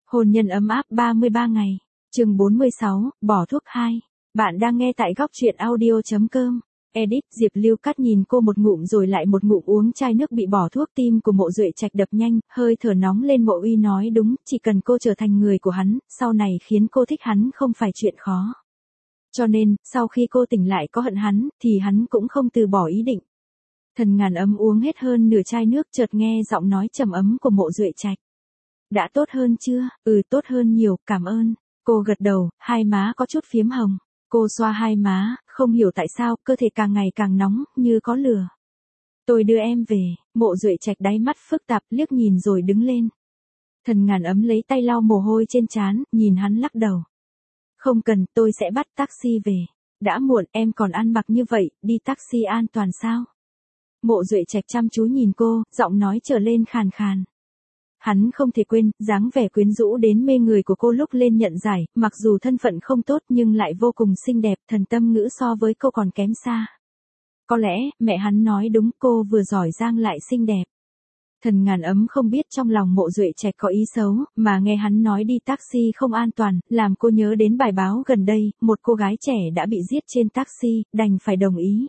Hôn nhân ấm áp 33 ngày. Chương 46, bỏ thuốc 2. Bạn đang nghe tại góc truyện audio.com. Edit, Diệp Lưu Cát nhìn cô một ngụm rồi lại một ngụm uống chai nước bị bỏ thuốc, tim của Mộ Duệ Trạch đập nhanh, hơi thở nóng lên. Mộ Uy nói đúng, chỉ cần cô trở thành người của hắn, sau này khiến cô thích hắn không phải chuyện khó. Cho nên, sau khi cô tỉnh lại có hận hắn, thì hắn cũng không từ bỏ ý định. Thần Ngàn Ấm uống hết hơn nửa chai nước, chợt nghe giọng nói trầm ấm của Mộ Duệ Trạch. Đã tốt hơn chưa? Tốt hơn nhiều, cảm ơn. Cô gật đầu, hai má có chút phiếm hồng. Cô xoa hai má, không hiểu tại sao, cơ thể càng ngày càng nóng, như có lửa. Tôi đưa em về. Mộ Duệ Trạch đáy mắt phức tạp, liếc nhìn rồi đứng lên. Thần Ngàn Ấm lấy tay lau mồ hôi trên trán, nhìn hắn lắc đầu. Không cần, tôi sẽ bắt taxi về. Đã muộn, em còn ăn mặc như vậy, đi taxi an toàn sao? Mộ Duệ Trạch chăm chú nhìn cô, giọng nói trở lên khàn khàn. Hắn không thể quên, dáng vẻ quyến rũ đến mê người của cô lúc lên nhận giải, mặc dù thân phận không tốt nhưng lại vô cùng xinh đẹp, thần tâm ngữ so với cô còn kém xa. Có lẽ, mẹ hắn nói đúng, cô vừa giỏi giang lại xinh đẹp. Thần Ngàn Ấm không biết trong lòng Mộ Duệ Trạch có ý xấu, mà nghe hắn nói đi taxi không an toàn, làm cô nhớ đến bài báo gần đây, một cô gái trẻ đã bị giết trên taxi, đành phải đồng ý.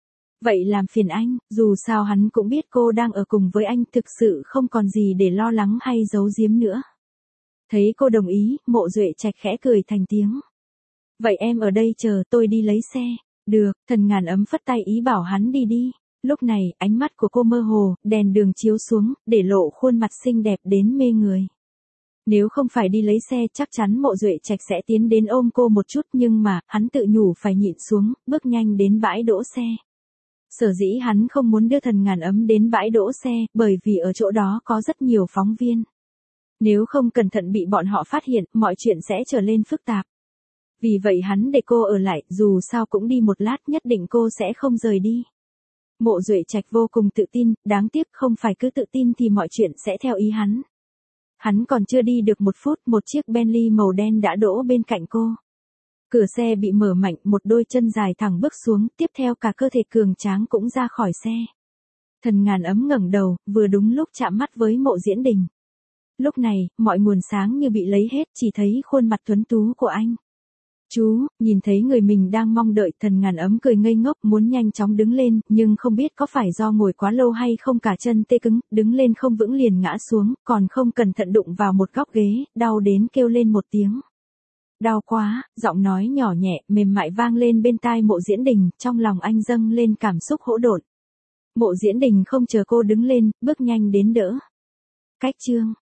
Vậy làm phiền anh, dù sao hắn cũng biết cô đang ở cùng với anh, thực sự không còn gì để lo lắng hay giấu giếm nữa. Thấy cô đồng ý, Mộ Duệ Trạch khẽ cười thành tiếng. Vậy em ở đây chờ tôi đi lấy xe. Được, Thần Ngàn Ấm phất tay ý bảo hắn đi đi. Lúc này, ánh mắt của cô mơ hồ, đèn đường chiếu xuống, để lộ khuôn mặt xinh đẹp đến mê người. Nếu không phải đi lấy xe chắc chắn Mộ Duệ Trạch sẽ tiến đến ôm cô một chút, nhưng mà, hắn tự nhủ phải nhịn xuống, bước nhanh đến bãi đỗ xe. Sở dĩ hắn không muốn đưa Thần Ngàn Ấm đến bãi đỗ xe, bởi vì ở chỗ đó có rất nhiều phóng viên. Nếu không cẩn thận bị bọn họ phát hiện, mọi chuyện sẽ trở lên phức tạp. Vì vậy hắn để cô ở lại, dù sao cũng đi một lát, nhất định cô sẽ không rời đi. Mộ Duệ Trạch vô cùng tự tin, đáng tiếc không phải cứ tự tin thì mọi chuyện sẽ theo ý hắn. Hắn còn chưa đi được một phút, một chiếc Bentley màu đen đã đỗ bên cạnh cô. Cửa xe bị mở mạnh, một đôi chân dài thẳng bước xuống, tiếp theo cả cơ thể cường tráng cũng ra khỏi xe. Thần Ngàn Ấm ngẩng đầu, vừa đúng lúc chạm mắt với Mộ Diễn Đình. Lúc này, mọi nguồn sáng như bị lấy hết, chỉ thấy khuôn mặt tuấn tú của anh. Chú, nhìn thấy người mình đang mong đợi, Thần Ngàn Ấm cười ngây ngốc, muốn nhanh chóng đứng lên, nhưng không biết có phải do ngồi quá lâu hay không cả chân tê cứng, đứng lên không vững liền ngã xuống, còn không cẩn thận đụng vào một góc ghế, đau đến kêu lên một tiếng. Đau quá, giọng nói nhỏ nhẹ, mềm mại vang lên bên tai Mộ Diễn Đình, trong lòng anh dâng lên cảm xúc hỗn độn. Mộ Diễn Đình không chờ cô đứng lên, bước nhanh đến đỡ. Cách chương.